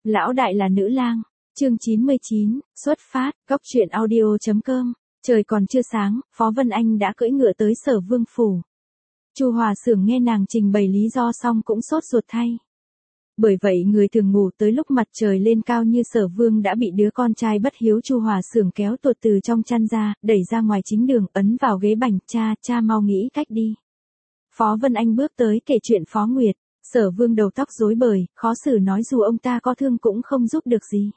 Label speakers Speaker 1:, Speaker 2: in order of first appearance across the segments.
Speaker 1: Lão đại là nữ lang. Chương 99, xuất phát, góc truyện audio.com. Trời còn chưa sáng, Phó Vân Anh đã cưỡi ngựa tới Sở Vương phủ. Chu Hòa Xưởng nghe nàng trình bày lý do xong cũng sốt ruột thay. Bởi vậy người thường ngủ tới lúc mặt trời lên cao như Sở Vương đã bị đứa con trai bất hiếu Chu Hòa Xưởng kéo tuột từ trong chăn ra, đẩy ra ngoài chính đường, ấn vào ghế bành, cha mau nghĩ cách đi. Phó Vân Anh bước tới kể chuyện Phó Nguyệt. Sở Vương đầu tóc rối bời, khó xử nói dù ông ta có thương cũng không giúp được gì.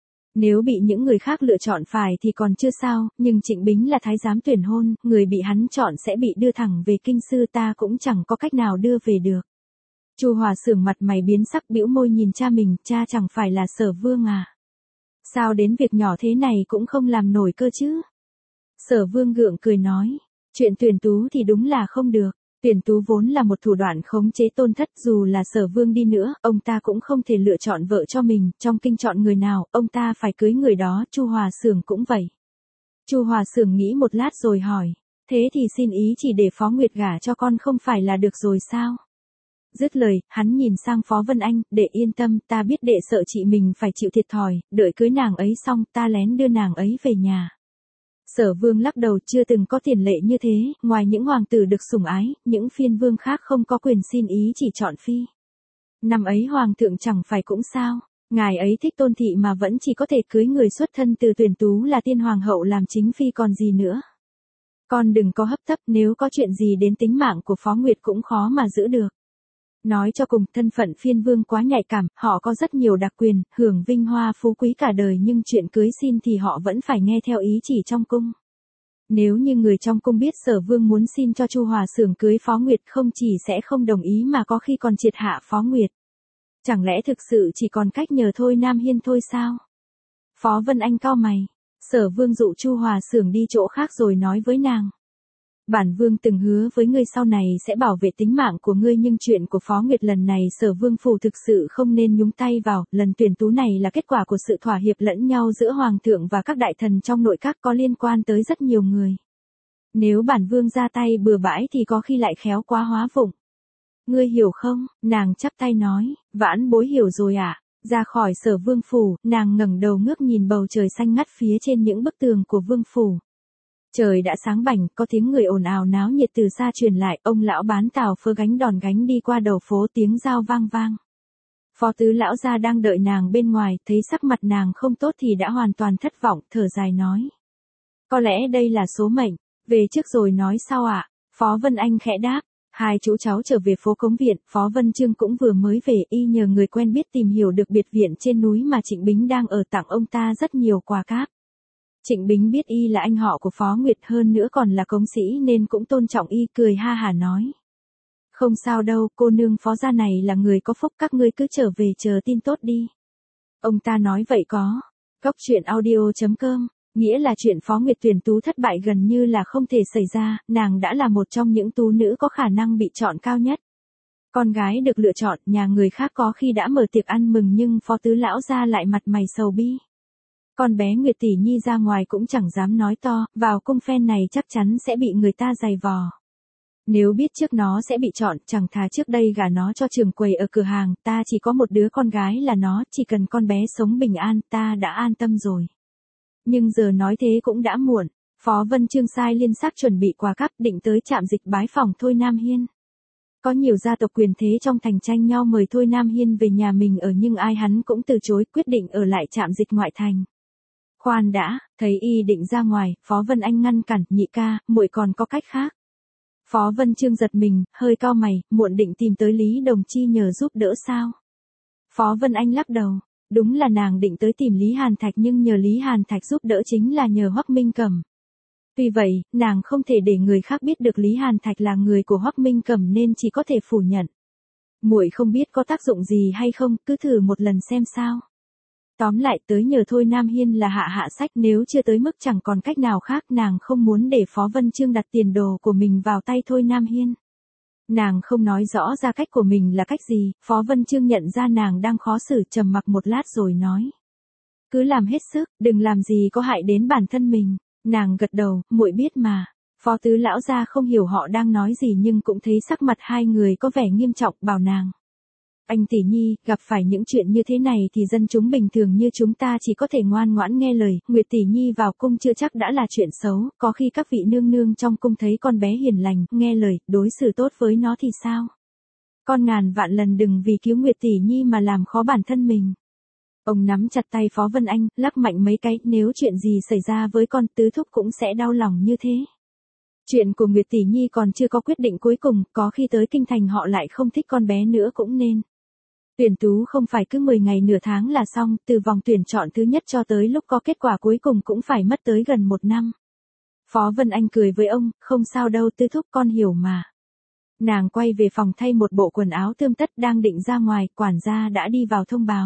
Speaker 1: Nếu bị những người khác lựa chọn phải thì còn chưa sao, nhưng Trịnh Bính là thái giám tuyển hôn, người bị hắn chọn sẽ bị đưa thẳng về kinh sư, ta cũng chẳng có cách nào đưa về được. Chu Hòa Xưởng mặt mày biến sắc, bĩu môi nhìn cha mình, cha chẳng phải là Sở Vương à? Sao đến việc nhỏ thế này cũng không làm nổi cơ chứ? Sở Vương gượng cười nói, chuyện tuyển tú thì đúng là không được. Tuyển tú vốn là một thủ đoạn khống chế tôn thất, dù là Sở Vương đi nữa, ông ta cũng không thể lựa chọn vợ cho mình, trong kinh chọn người nào, ông ta phải cưới người đó, Chu Hòa Xưởng cũng vậy. Chu Hòa Xưởng nghĩ một lát rồi hỏi, thế thì xin ý chỉ để Phó Nguyệt gả cho con không phải là được rồi sao? Dứt lời, hắn nhìn sang Phó Vân Anh, đệ yên tâm, ta biết đệ sợ chị mình phải chịu thiệt thòi, đợi cưới nàng ấy xong, ta lén đưa nàng ấy về nhà. Sở Vương lắc đầu, chưa từng có tiền lệ như thế, ngoài những hoàng tử được sủng ái, những phiên vương khác không có quyền xin ý chỉ chọn phi. Năm ấy hoàng thượng chẳng phải cũng sao, ngài ấy thích Tôn thị mà vẫn chỉ có thể cưới người xuất thân từ tuyển tú là tiên hoàng hậu làm chính phi còn gì nữa. Con đừng có hấp tấp, nếu có chuyện gì đến tính mạng của Phó Nguyệt cũng khó mà giữ được. Nói cho cùng, thân phận phiên vương quá nhạy cảm, họ có rất nhiều đặc quyền, hưởng vinh hoa phú quý cả đời, nhưng chuyện cưới xin thì họ vẫn phải nghe theo ý chỉ trong cung. Nếu như người trong cung biết Sở Vương muốn xin cho Chu Hòa Xưởng cưới Phó Nguyệt, không chỉ sẽ không đồng ý mà có khi còn triệt hạ Phó Nguyệt. Chẳng lẽ thực sự chỉ còn cách nhờ Thôi Nam Hiên thôi sao? Phó Vân Anh cau mày. Sở Vương dụ Chu Hòa Xưởng đi chỗ khác rồi nói với nàng. Bản Vương từng hứa với ngươi sau này sẽ bảo vệ tính mạng của ngươi, nhưng chuyện của Phó Nguyệt lần này Sở Vương phủ thực sự không nên nhúng tay vào, lần tuyển tú này là kết quả của sự thỏa hiệp lẫn nhau giữa Hoàng thượng và các đại thần trong nội các, có liên quan tới rất nhiều người. Nếu bản Vương ra tay bừa bãi thì có khi lại khéo quá hóa vụng. Ngươi hiểu không? Nàng chắp tay nói, vãn bối hiểu rồi ạ. Ra khỏi Sở Vương phủ, nàng ngẩng đầu ngước nhìn bầu trời xanh ngắt phía trên những bức tường của Vương phủ. Trời đã sáng bảnh, có tiếng người ồn ào náo nhiệt từ xa truyền lại, ông lão bán tàu phơ gánh đòn gánh đi qua đầu phố, tiếng dao vang vang. Phó tứ lão gia đang đợi nàng bên ngoài, thấy sắc mặt nàng không tốt thì đã hoàn toàn thất vọng, thở dài nói. Có lẽ đây là số mệnh, về trước rồi nói sau ạ. Phó Vân Anh khẽ đáp, hai chú cháu trở về phố Cống Viện, Phó Vân Chương cũng vừa mới về, y nhờ người quen biết tìm hiểu được biệt viện trên núi mà Trịnh Bính đang ở, tặng ông ta rất nhiều quà cáp. Trịnh Bính biết y là anh họ của Phó Nguyệt, hơn nữa còn là công sĩ nên cũng tôn trọng y, cười ha hả nói. Không sao đâu, cô nương Phó gia này là người có phúc, các ngươi cứ trở về chờ tin tốt đi. Ông ta nói vậy có. Góc truyện audio.com, nghĩa là chuyện Phó Nguyệt tuyển tú thất bại gần như là không thể xảy ra, nàng đã là một trong những tú nữ có khả năng bị chọn cao nhất. Con gái được lựa chọn, nhà người khác có khi đã mở tiệc ăn mừng nhưng Phó tứ lão gia lại mặt mày sầu bi. Con bé Nguyệt tỷ nhi ra ngoài cũng chẳng dám nói to, vào cung phen này chắc chắn sẽ bị người ta giày vò. Nếu biết trước nó sẽ bị chọn, chẳng thà trước đây gả nó cho trưởng quầy ở cửa hàng, ta chỉ có một đứa con gái là nó, chỉ cần con bé sống bình an, ta đã an tâm rồi. Nhưng giờ nói thế cũng đã muộn, Phó Vân Chương sai liên xác chuẩn bị quà cáp, định tới trạm dịch bái phỏng Thôi Nam Hiên. Có nhiều gia tộc quyền thế trong thành tranh nhau mời Thôi Nam Hiên về nhà mình ở, nhưng ai hắn cũng từ chối, quyết định ở lại trạm dịch ngoại thành. Khoan đã, thấy y định ra ngoài, Phó Vân Anh ngăn cản, nhị ca, muội còn có cách khác. Phó Vân Chương giật mình, hơi cau mày, muộn định tìm tới Lý Đồng Chi nhờ giúp đỡ sao? Phó Vân Anh lắc đầu, đúng là nàng định tới tìm Lý Hàn Thạch, nhưng nhờ Lý Hàn Thạch giúp đỡ chính là nhờ Hoắc Minh Cẩm. Tuy vậy, nàng không thể để người khác biết được Lý Hàn Thạch là người của Hoắc Minh Cẩm nên chỉ có thể phủ nhận. Muội không biết có tác dụng gì hay không, cứ thử một lần xem sao. Tóm lại tới nhờ Thôi Nam Hiên là hạ sách, nếu chưa tới mức chẳng còn cách nào khác, nàng không muốn để Phó Vân Chương đặt tiền đồ của mình vào tay Thôi Nam Hiên. Nàng không nói rõ ra cách của mình là cách gì, Phó Vân Chương nhận ra nàng đang khó xử, trầm mặc một lát rồi nói. Cứ làm hết sức, đừng làm gì có hại đến bản thân mình. Nàng gật đầu, muội biết mà. Phó tứ lão gia không hiểu họ đang nói gì nhưng cũng thấy sắc mặt hai người có vẻ nghiêm trọng, bảo nàng. Anh tỷ nhi, gặp phải những chuyện như thế này thì dân chúng bình thường như chúng ta chỉ có thể ngoan ngoãn nghe lời, Nguyệt tỷ nhi vào cung chưa chắc đã là chuyện xấu, có khi các vị nương nương trong cung thấy con bé hiền lành, nghe lời, đối xử tốt với nó thì sao? Con ngàn vạn lần đừng vì cứu Nguyệt tỷ nhi mà làm khó bản thân mình. Ông nắm chặt tay Phó Vân Anh, lắc mạnh mấy cái, nếu chuyện gì xảy ra với con tứ thúc cũng sẽ đau lòng như thế. Chuyện của Nguyệt tỷ nhi còn chưa có quyết định cuối cùng, có khi tới kinh thành họ lại không thích con bé nữa cũng nên. Tuyển tú không phải cứ 10 ngày nửa tháng là xong, từ vòng tuyển chọn thứ nhất cho tới lúc có kết quả cuối cùng cũng phải mất tới gần 1 năm. Phó Vân Anh cười với ông, không sao đâu tứ thúc con hiểu mà. Nàng quay về phòng thay một bộ quần áo tươm tất đang định ra ngoài, quản gia đã đi vào thông báo.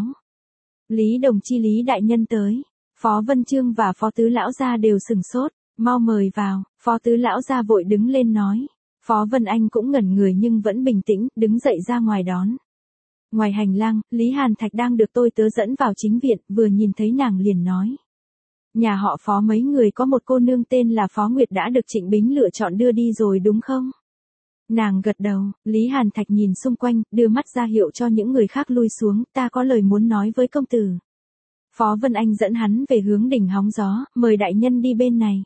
Speaker 1: Lý đồng chi Lý đại nhân tới, Phó Vân Chương và Phó Tứ lão gia đều sửng sốt, mau mời vào, Phó Tứ lão gia vội đứng lên nói. Phó Vân Anh cũng ngẩn người nhưng vẫn bình tĩnh, đứng dậy ra ngoài đón. Ngoài hành lang, Lý Hàn Thạch đang được tôi tớ dẫn vào chính viện, vừa nhìn thấy nàng liền nói. Nhà họ Phó mấy người có một cô nương tên là Phó Nguyệt đã được Trịnh Bính lựa chọn đưa đi rồi đúng không? Nàng gật đầu, Lý Hàn Thạch nhìn xung quanh, đưa mắt ra hiệu cho những người khác lui xuống, ta có lời muốn nói với công tử. Phó Vân Anh dẫn hắn về hướng đỉnh hóng gió, mời đại nhân đi bên này.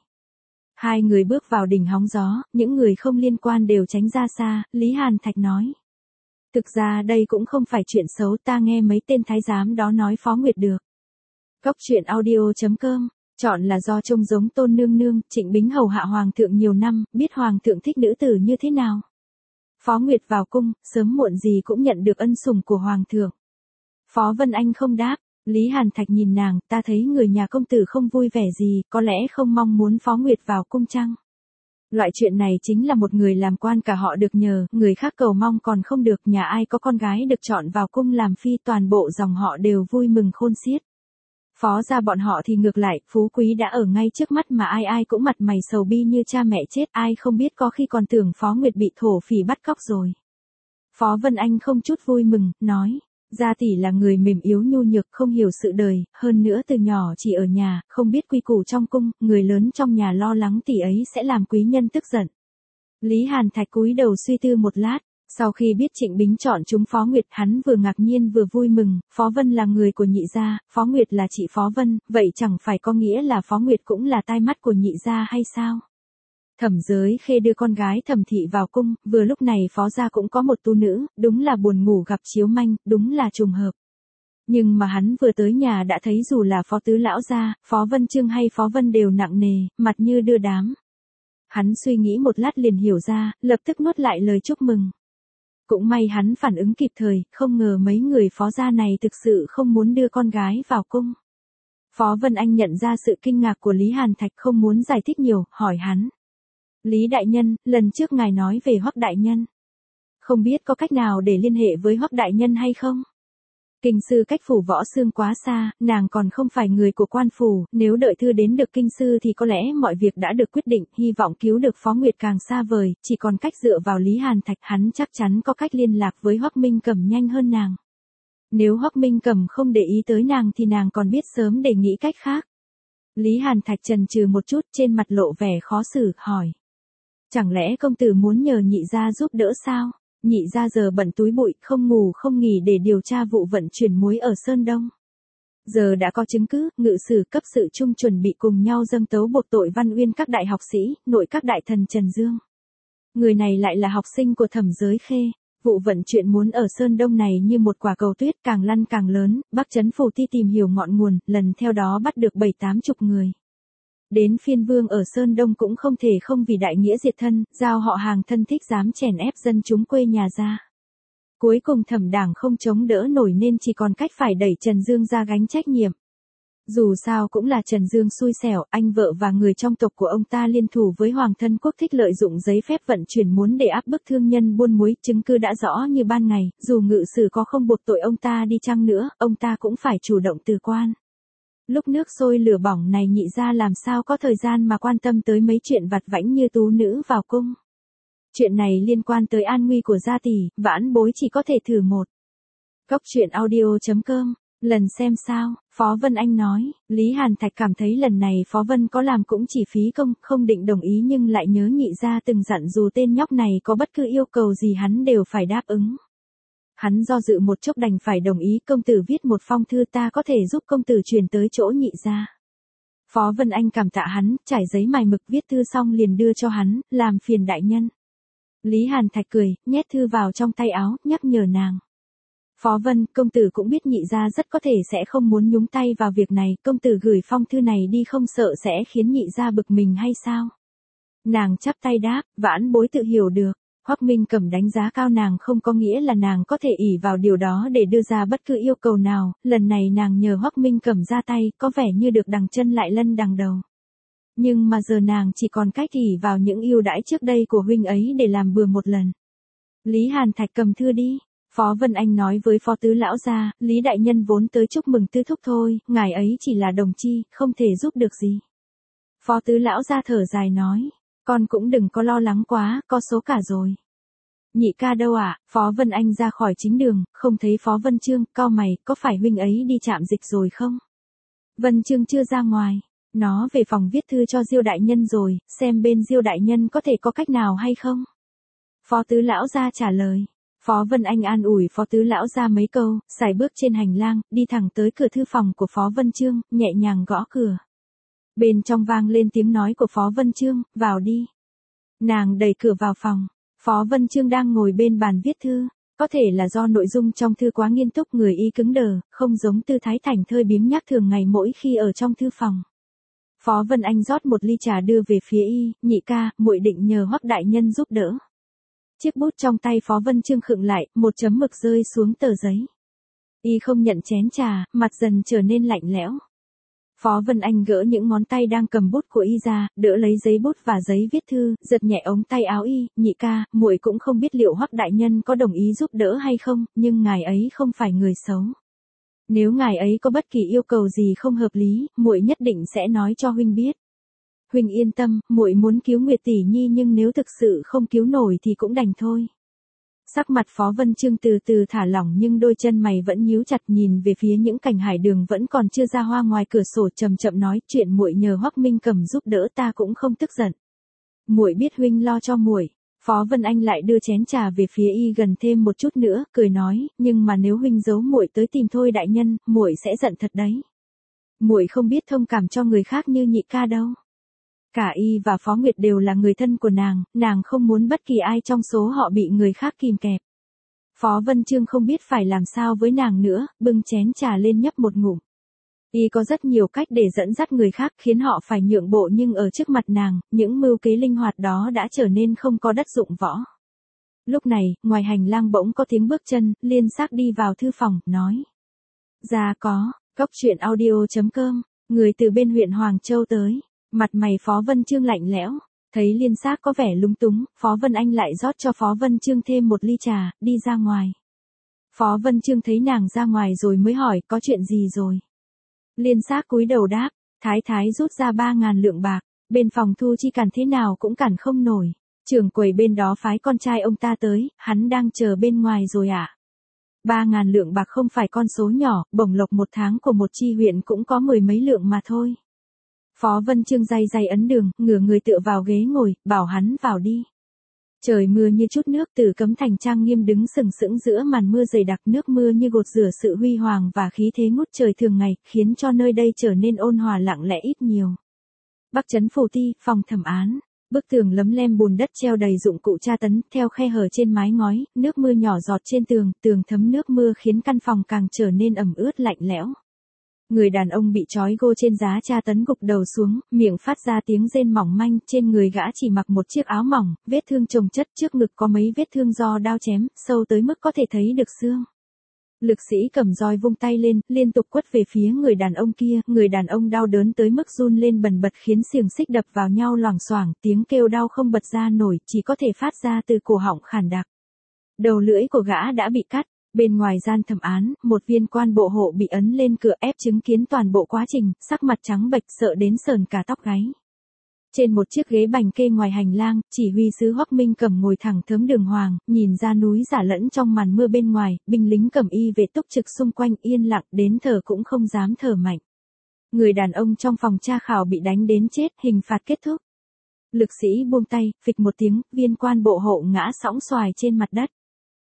Speaker 1: Hai người bước vào đỉnh hóng gió, những người không liên quan đều tránh ra xa, Lý Hàn Thạch nói. Thực ra đây cũng không phải chuyện xấu, ta nghe mấy tên thái giám đó nói Phó Nguyệt được. Góc truyện audio.com, chọn là do trông giống Tôn nương nương, Trịnh Bính hầu hạ hoàng thượng nhiều năm, biết hoàng thượng thích nữ tử như thế nào. Phó Nguyệt vào cung, sớm muộn gì cũng nhận được ân sủng của hoàng thượng. Phó Vân Anh không đáp, Lý Hàn Thạch nhìn nàng, ta thấy người nhà công tử không vui vẻ gì, có lẽ không mong muốn Phó Nguyệt vào cung chăng? Loại chuyện này chính là một người làm quan cả họ được nhờ, người khác cầu mong còn không được, nhà ai có con gái được chọn vào cung làm phi toàn bộ dòng họ đều vui mừng khôn xiết. Phó gia bọn họ thì ngược lại, phú quý đã ở ngay trước mắt mà ai ai cũng mặt mày sầu bi như cha mẹ chết, ai không biết có khi còn tưởng Phó Nguyệt bị thổ phỉ bắt cóc rồi. Phó Vân Anh không chút vui mừng, nói, gia tỷ là người mềm yếu nhu nhược không hiểu sự đời, hơn nữa từ nhỏ chỉ ở nhà, không biết quy củ trong cung, người lớn trong nhà lo lắng tỷ ấy sẽ làm quý nhân tức giận. Lý Hàn Thạch cúi đầu suy tư một lát. Sau khi biết Trịnh Bính chọn chúng Phó Nguyệt, hắn vừa ngạc nhiên vừa vui mừng, Phó Vân là người của nhị gia, Phó Nguyệt là chị Phó Vân, vậy chẳng phải có nghĩa là Phó Nguyệt cũng là tai mắt của nhị gia hay sao? Thẩm Giới Khê đưa con gái Thẩm Thị vào cung, vừa lúc này Phó gia cũng có một tu nữ, đúng là buồn ngủ gặp chiếu manh, đúng là trùng hợp. Nhưng mà hắn vừa tới nhà đã thấy dù là Phó Tứ lão gia, Phó Vân Chương hay Phó Vân đều nặng nề, mặt như đưa đám. Hắn suy nghĩ một lát liền hiểu ra, lập tức nuốt lại lời chúc mừng. Cũng may hắn phản ứng kịp thời, không ngờ mấy người Phó gia này thực sự không muốn đưa con gái vào cung. Phó Vân Anh nhận ra sự kinh ngạc của Lý Hàn Thạch không muốn giải thích nhiều, hỏi hắn. Lý đại nhân, lần trước ngài nói về Hoắc đại nhân. Không biết có cách nào để liên hệ với Hoắc đại nhân hay không? Kinh sư cách phủ Võ Xương quá xa, nàng còn không phải người của quan phủ, nếu đợi thư đến được kinh sư thì có lẽ mọi việc đã được quyết định, hy vọng cứu được Phó Nguyệt càng xa vời, chỉ còn cách dựa vào Lý Hàn Thạch, hắn chắc chắn có cách liên lạc với Hoắc Minh Cẩm nhanh hơn nàng. Nếu Hoắc Minh Cẩm không để ý tới nàng thì nàng còn biết sớm để nghĩ cách khác. Lý Hàn Thạch chần chừ một chút, trên mặt lộ vẻ khó xử, hỏi. Chẳng lẽ công tử muốn nhờ nhị gia giúp đỡ sao? Nhị gia giờ bận túi bụi, không ngủ không nghỉ để điều tra vụ vận chuyển muối ở Sơn Đông. Giờ đã có chứng cứ, ngự sử cấp sự trung chuẩn bị cùng nhau dâng tấu buộc tội Văn Uyên các đại học sĩ, nội các đại thần Trần Dương. Người này lại là học sinh của Thẩm Giới Khê. Vụ vận chuyện muốn ở Sơn Đông này như một quả cầu tuyết càng lăn càng lớn, Bắc Trấn Phủ Ti tìm hiểu ngọn nguồn, lần theo đó bắt được 7-80 người. Đến phiên vương ở Sơn Đông cũng không thể không vì đại nghĩa diệt thân, giao họ hàng thân thích dám chèn ép dân chúng quê nhà ra. Cuối cùng Thẩm đảng không chống đỡ nổi nên chỉ còn cách phải đẩy Trần Dương ra gánh trách nhiệm. Dù sao cũng là Trần Dương xui xẻo, anh vợ và người trong tộc của ông ta liên thủ với Hoàng thân quốc thích lợi dụng giấy phép vận chuyển muốn để áp bức thương nhân buôn muối, chứng cứ đã rõ như ban ngày, dù ngự sử có không buộc tội ông ta đi chăng nữa, ông ta cũng phải chủ động từ quan. Lúc nước sôi lửa bỏng này nhị gia làm sao có thời gian mà quan tâm tới mấy chuyện vặt vãnh như tú nữ vào cung. Chuyện này liên quan tới an nguy của gia tỷ, vãn bối chỉ có thể thử một. Góc truyện audio.com, lần xem sao, Phó Vân Anh nói, Lý Hàn Thạch cảm thấy lần này Phó Vân có làm cũng chỉ phí công, không định đồng ý nhưng lại nhớ nhị gia từng dặn dù tên nhóc này có bất cứ yêu cầu gì hắn đều phải đáp ứng. Hắn do dự một chốc đành phải đồng ý, công tử viết một phong thư, ta có thể giúp công tử truyền tới chỗ Nhị gia. Phó Vân Anh cảm tạ hắn, trải giấy mài mực viết thư xong liền đưa cho hắn, làm phiền đại nhân. Lý Hàn Thạch cười, nhét thư vào trong tay áo, nhắc nhở nàng. Phó Vân, công tử cũng biết Nhị gia rất có thể sẽ không muốn nhúng tay vào việc này, công tử gửi phong thư này đi không sợ sẽ khiến Nhị gia bực mình hay sao? Nàng chắp tay đáp, vãn bối tự hiểu được. Hoắc Minh Cẩm đánh giá cao nàng không có nghĩa là nàng có thể ỷ vào điều đó để đưa ra bất cứ yêu cầu nào, lần này nàng nhờ Hoắc Minh Cẩm ra tay, có vẻ như được đằng chân lại lân đằng đầu. Nhưng mà giờ nàng chỉ còn cách ỷ vào những ưu đãi trước đây của huynh ấy để làm bừa một lần. Lý Hàn Thạch cầm thư đi. Phó Vân Anh nói với Phó Tứ lão gia, Lý đại nhân vốn tới chúc mừng Tư thúc thôi, ngài ấy chỉ là đồng chi, không thể giúp được gì. Phó Tứ lão gia thở dài nói, con cũng đừng có lo lắng quá, có số cả rồi. Nhị ca đâu ạ? Phó Vân Anh ra khỏi chính đường, không thấy Phó Vân Chương, cau mày, có phải huynh ấy đi trạm dịch rồi không? Vân Chương chưa ra ngoài, nó về phòng viết thư cho Diêu đại nhân rồi, xem bên Diêu đại nhân có thể có cách nào hay không? Phó Tứ lão gia trả lời. Phó Vân Anh an ủi Phó Tứ lão gia mấy câu, sải bước trên hành lang, đi thẳng tới cửa thư phòng của Phó Vân Chương, nhẹ nhàng gõ cửa. Bên trong vang lên tiếng nói của Phó Vân Chương, vào đi. Nàng đẩy cửa vào phòng, Phó Vân Chương đang ngồi bên bàn viết thư, có thể là do nội dung trong thư quá nghiêm túc, người y cứng đờ, không giống tư thái thảnh thơi biếng nhác thường ngày mỗi khi ở trong thư phòng. Phó Vân Anh rót một ly trà đưa về phía y, nhị ca, muội định nhờ Hoắc đại nhân giúp đỡ. Chiếc bút trong tay Phó Vân Chương khựng lại, một chấm mực rơi xuống tờ giấy. Y không nhận chén trà, mặt dần trở nên lạnh lẽo. Phó Vân Anh gỡ những ngón tay đang cầm bút của y ra, đỡ lấy giấy bút và giấy viết thư, giật nhẹ ống tay áo y, nhị ca, muội cũng không biết liệu Hoắc đại nhân có đồng ý giúp đỡ hay không, nhưng ngài ấy không phải người xấu. Nếu ngài ấy có bất kỳ yêu cầu gì không hợp lý, muội nhất định sẽ nói cho huynh biết. Huynh yên tâm, muội muốn cứu Nguyệt tỷ nhi nhưng nếu thực sự không cứu nổi thì cũng đành thôi. Sắc mặt Phó Vân Chương từ từ thả lỏng nhưng đôi chân mày vẫn nhíu chặt, nhìn về phía những cành hải đường vẫn còn chưa ra hoa ngoài cửa sổ, chậm chậm nói, chuyện muội nhờ Hoắc Minh Cẩm giúp đỡ ta cũng không tức giận. Muội biết huynh lo cho muội. Phó Vân Anh lại đưa chén trà về phía y gần thêm một chút nữa, cười nói, nhưng mà nếu huynh giấu muội tới tìm Thôi đại nhân, muội sẽ giận thật đấy. Muội không biết thông cảm cho người khác như nhị ca đâu. Cả y và Phó Nguyệt đều là người thân của nàng không muốn bất kỳ ai trong số họ bị người khác kìm kẹp. Phó Vân Chương không biết phải làm sao với nàng nữa, bưng chén trà lên nhấp một ngụm. Y có rất nhiều cách để dẫn dắt người khác khiến họ phải nhượng bộ, nhưng ở trước mặt nàng, những mưu kế linh hoạt đó đã trở nên không có đất dụng võ. Lúc này, ngoài hành lang bỗng có tiếng bước chân, Liên Xác đi vào thư phòng, nói. Dạ có, Cốc Truyện Audio.com, người từ bên huyện Hoàng Châu tới. Mặt mày Phó Vân Chương lạnh lẽo, thấy Liên Xác có vẻ lúng túng, Phó Vân Anh lại rót cho Phó Vân Chương thêm một ly trà, đi ra ngoài. Phó Vân Chương thấy nàng ra ngoài rồi mới hỏi, có chuyện gì rồi? Liên Xác cúi đầu đáp, Thái rút ra 3.000 lượng bạc, bên phòng thu chi cản thế nào cũng cản không nổi. Trưởng quầy bên đó phái con trai ông ta tới, hắn đang chờ bên ngoài rồi ạ. 3.000 lượng bạc không phải con số nhỏ, bổng lộc một tháng của một chi huyện cũng có 10 mấy lượng mà thôi. Phó Vân Chương day ấn đường, ngửa người tựa vào ghế ngồi, bảo hắn vào đi. Trời mưa như chút nước, Tử Cấm Thành trang nghiêm đứng sừng sững giữa màn mưa dày đặc, nước mưa như gột rửa sự huy hoàng và khí thế ngút trời thường ngày, khiến cho nơi đây trở nên ôn hòa lặng lẽ ít nhiều. Bắc trấn Phủ Ti, phòng thẩm án. Bức tường lấm lem bùn đất treo đầy dụng cụ tra tấn, theo khe hở trên mái ngói, nước mưa nhỏ giọt trên tường, tường thấm nước mưa khiến căn phòng càng trở nên ẩm ướt lạnh lẽo. Người đàn ông bị trói gô trên giá tra tấn gục đầu xuống, miệng phát ra tiếng rên mỏng manh, trên người gã chỉ mặc một chiếc áo mỏng, vết thương chồng chất, trước ngực có mấy vết thương do đao chém, sâu tới mức có thể thấy được xương. Lực sĩ cầm roi vung tay lên, liên tục quất về phía người đàn ông kia, người đàn ông đau đớn tới mức run lên bần bật khiến xiềng xích đập vào nhau loảng xoảng, tiếng kêu đau không bật ra nổi, chỉ có thể phát ra từ cổ họng khản đặc. Đầu lưỡi của gã đã bị cắt. Bên ngoài gian thẩm án, một viên quan bộ hộ bị ấn lên cửa ép chứng kiến toàn bộ quá trình, sắc mặt trắng bệch sợ đến sờn cả tóc gáy. Trên một chiếc ghế bành kê ngoài hành lang, chỉ huy sứ Hoắc Minh Cẩm ngồi thẳng thớm đường hoàng, nhìn ra núi giả lẫn trong màn mưa bên ngoài, binh lính cẩm y vệ túc trực xung quanh yên lặng đến thở cũng không dám thở mạnh. Người đàn ông trong phòng tra khảo bị đánh đến chết, hình phạt kết thúc. Lực sĩ buông tay, phịch một tiếng, viên quan bộ hộ ngã sõng xoài trên mặt đất.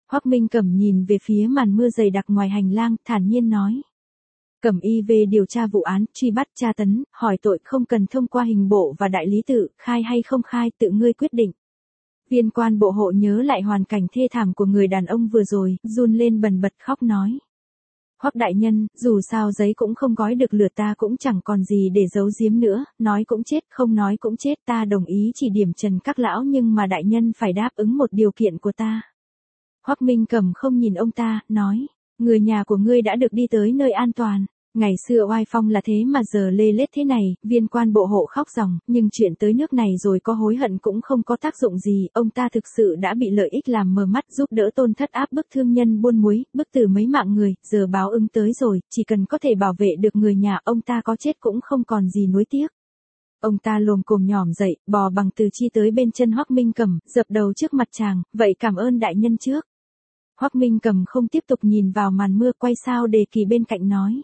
Speaker 1: Hoắc Minh Cẩm nhìn về phía màn mưa dày đặc ngoài hành lang, thản nhiên nói. Cẩm y về điều tra vụ án, truy bắt tra tấn, hỏi tội không cần thông qua hình bộ và đại lý tự, khai hay không khai tự ngươi quyết định. Viên quan bộ hộ nhớ lại hoàn cảnh thê thảm của người đàn ông vừa rồi, run lên bần bật khóc nói. Hoắc đại nhân, dù sao giấy cũng không gói được lửa, ta cũng chẳng còn gì để giấu giếm nữa, nói cũng chết, không nói cũng chết, ta đồng ý chỉ điểm trần các lão, nhưng mà đại nhân phải đáp ứng một điều kiện của ta. Hoắc Minh Cẩm không nhìn ông ta, nói, người nhà của ngươi đã được đi tới nơi an toàn. Ngày xưa oai phong là thế mà giờ lê lết thế này, viên quan bộ hộ khóc ròng, nhưng chuyện tới nước này rồi có hối hận cũng không có tác dụng gì, ông ta thực sự đã bị lợi ích làm mờ mắt, giúp đỡ Tôn Thất áp bức thương nhân buôn muối, bức tử mấy mạng người, giờ báo ứng tới rồi, chỉ cần có thể bảo vệ được người nhà, ông ta có chết cũng không còn gì nuối tiếc. Ông ta lồm cồm nhỏm dậy, bò bằng từ chi tới bên chân Hoắc Minh Cẩm, dập đầu trước mặt chàng, vậy cảm ơn đại nhân trước. Hoắc Minh Cẩm không tiếp tục nhìn vào màn mưa, quay sao Đề Kỳ bên cạnh nói.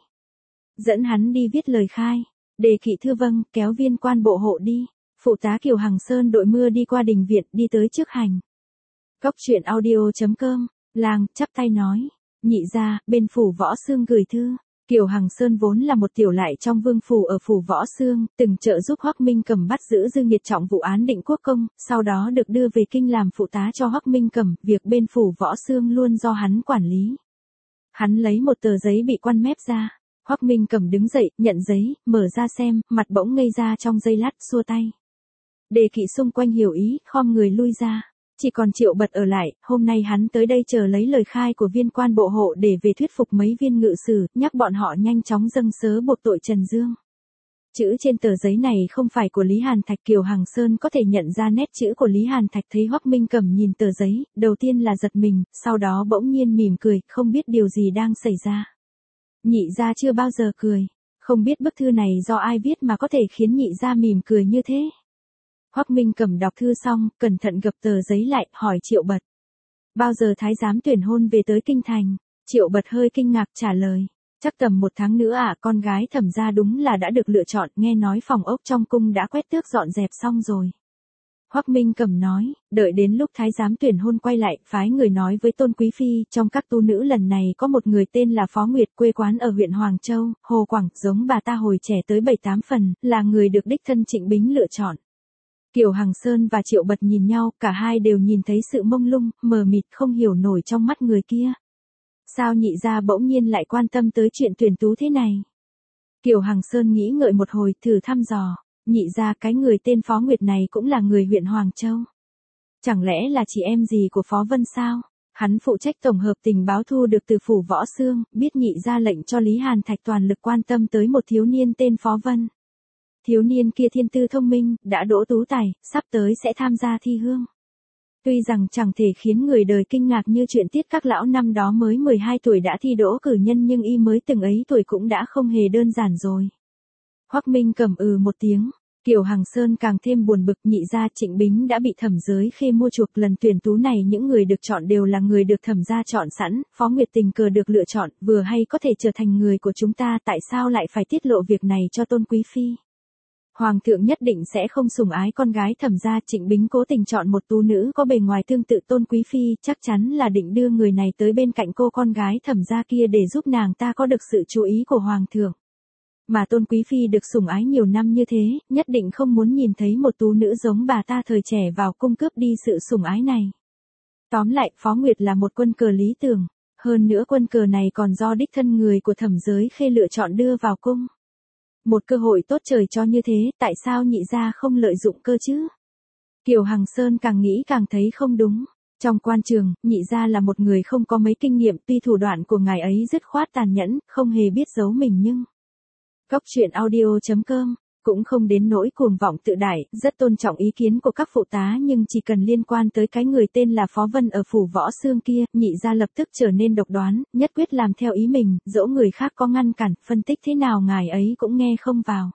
Speaker 1: Dẫn hắn đi viết lời khai. Đề Kỵ thưa vâng, kéo viên quan bộ hộ đi. Phụ tá Kiều Hằng Sơn đội mưa đi qua đình viện, đi tới trước hành. Cóc truyện audio.com, Lang chắp tay nói. Nhị gia, bên phủ Võ Xương gửi thư. Kiều Hằng Sơn vốn là một tiểu lại trong vương phủ ở phủ Võ Xương, từng trợ giúp Hoắc Minh Cẩm bắt giữ Dương Nghiệt trọng vụ án Định Quốc Công, sau đó được đưa về kinh làm phụ tá cho Hoắc Minh Cẩm, việc bên phủ Võ Xương luôn do hắn quản lý. Hắn lấy một tờ giấy bị quăn mép ra. Hoắc Minh Cẩm đứng dậy, nhận giấy, mở ra xem, mặt bỗng ngây ra trong giây lát, xua tay. Đề Kỵ xung quanh hiểu ý, khom người lui ra. Chỉ còn Triệu Bật ở lại, hôm nay hắn tới đây chờ lấy lời khai của viên quan bộ hộ để về thuyết phục mấy viên ngự sử, nhắc bọn họ nhanh chóng dâng sớ buộc tội Trần Dương. Chữ trên tờ giấy này không phải của Lý Hàn Thạch. Kiều Hằng Sơn có thể nhận ra nét chữ của Lý Hàn Thạch, thấy Hoắc Minh Cẩm nhìn tờ giấy, đầu tiên là giật mình, sau đó bỗng nhiên mỉm cười, không biết điều gì đang xảy ra. Nhị gia chưa bao giờ cười, không biết bức thư này do ai viết mà có thể khiến nhị gia mỉm cười như thế. Hoắc Minh Cẩm đọc thư xong, cẩn thận gập tờ giấy lại, hỏi Triệu Bật. Bao giờ thái giám tuyển hôn về tới kinh thành? Triệu Bật hơi kinh ngạc trả lời. Chắc tầm 1 tháng nữa ạ, con gái Thẩm gia đúng là đã được lựa chọn, nghe nói phòng ốc trong cung đã quét tước dọn dẹp xong rồi. Hoắc Minh Cẩm nói, đợi đến lúc thái giám tuyển hôn quay lại, phái người nói với Tôn Quý Phi, trong các tu nữ lần này có một người tên là Phó Nguyệt, quê quán ở huyện Hoàng Châu, Hồ Quảng, giống bà ta hồi trẻ tới 7-8 phần, là người được đích thân Trịnh Bính lựa chọn. Kiều Hằng Sơn và Triệu Bật nhìn nhau, cả hai đều nhìn thấy sự mông lung, mờ mịt không hiểu nổi trong mắt người kia. Sao nhị gia bỗng nhiên lại quan tâm tới chuyện tuyển tú thế này? Kiều Hằng Sơn nghĩ ngợi một hồi, thử thăm dò. Nhị gia, cái người tên Phó Nguyệt này cũng là người huyện Hoàng Châu. Chẳng lẽ là chị em gì của Phó Vân sao? Hắn phụ trách tổng hợp tình báo thu được từ phủ Võ Xương, biết nhị gia lệnh cho Lý Hàn Thạch toàn lực quan tâm tới một thiếu niên tên Phó Vân. Thiếu niên kia thiên tư thông minh, đã đỗ tú tài, sắp tới sẽ tham gia thi hương. Tuy rằng chẳng thể khiến người đời kinh ngạc như chuyện Tiết Các lão năm đó mới 12 tuổi đã thi đỗ cử nhân, nhưng y mới từng ấy tuổi cũng đã không hề đơn giản rồi. Hoắc Minh Cẩm một tiếng. Kiều Hằng Sơn càng thêm buồn bực, nhị gia Trịnh Bính đã bị Thẩm Giới Khê mua chuộc, lần tuyển tú này những người được chọn đều là người được Thẩm gia chọn sẵn, Phó Nguyệt tình cờ được lựa chọn, vừa hay có thể trở thành người của chúng ta, tại sao lại phải tiết lộ việc này cho Tôn Quý Phi? Hoàng thượng nhất định sẽ không sủng ái con gái Thẩm gia. Trịnh Bính cố tình chọn một tú nữ có bề ngoài tương tự Tôn Quý Phi, chắc chắn là định đưa người này tới bên cạnh cô con gái Thẩm gia kia để giúp nàng ta có được sự chú ý của Hoàng thượng. Mà Tôn Quý Phi được sủng ái nhiều năm như thế, nhất định không muốn nhìn thấy một tú nữ giống bà ta thời trẻ vào cung cướp đi sự sủng ái này. Tóm lại, Phó Nguyệt là một quân cờ lý tưởng, hơn nữa quân cờ này còn do đích thân người của Thẩm Giới Khê lựa chọn đưa vào cung. Một cơ hội tốt trời cho như thế, tại sao nhị gia không lợi dụng cơ chứ? Kiều Hằng Sơn càng nghĩ càng thấy không đúng. Trong quan trường, nhị gia là một người không có mấy kinh nghiệm, tuy thủ đoạn của ngài ấy dứt khoát tàn nhẫn, không hề biết giấu mình nhưng... Cóc truyện audio.com, cũng không đến nỗi cuồng vọng tự đại, rất tôn trọng ý kiến của các phụ tá, nhưng chỉ cần liên quan tới cái người tên là Phó Vân ở phủ Võ Xương kia, nhị gia lập tức trở nên độc đoán, nhất quyết làm theo ý mình, dẫu người khác có ngăn cản, phân tích thế nào ngài ấy cũng nghe không vào.